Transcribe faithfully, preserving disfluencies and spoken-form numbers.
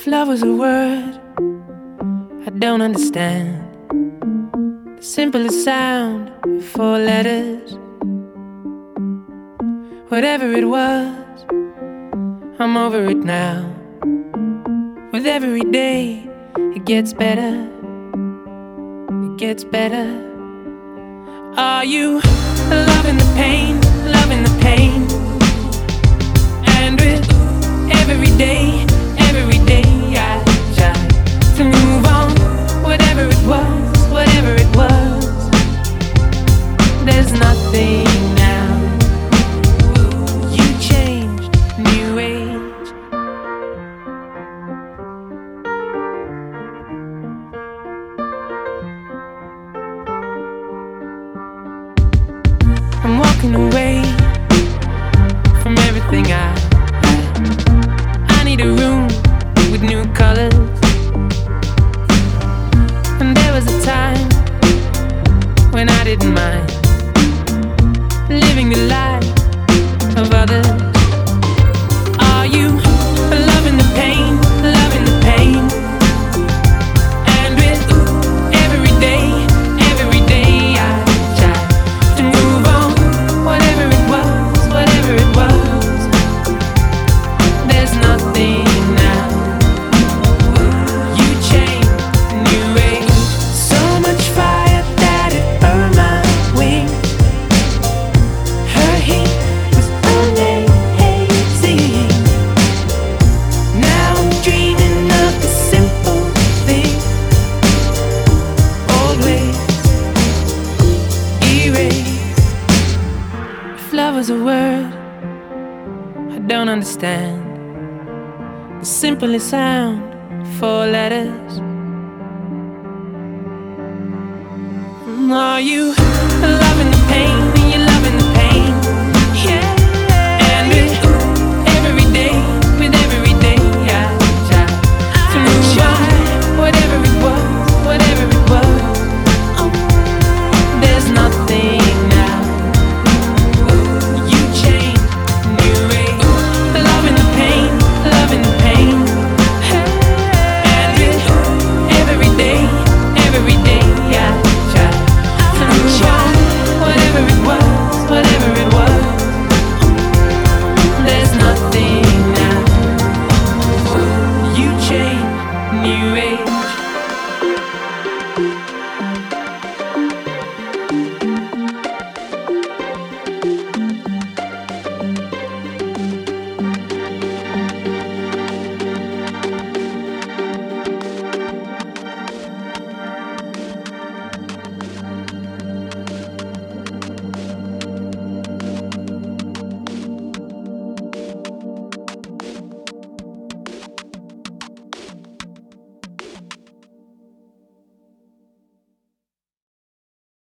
If love was a word I don't understand, the simplest sound of four letters. Whatever it was, I'm over it now. With every day, it gets better. It gets better. Are you loving the pain, loving the pain? And with every day, every day I try to move on. Whatever it was, whatever it was, there's nothing now. You changed, new age. I'm walking away from everything I had. I need a room with new colors. And there was a time when I didn't mind living the life of others. Are you loving the pain, loving the pain? And with every day, every day I try to move on. Whatever it was, whatever it was, there's nothing now. You changed, new age. So much fire that it burned my wings. Her heat was amazing. Now I'm dreaming of the simple thing. Old ways erased. If love was a word I don't understand, the simplest sound, four letters. Are you loving the pain?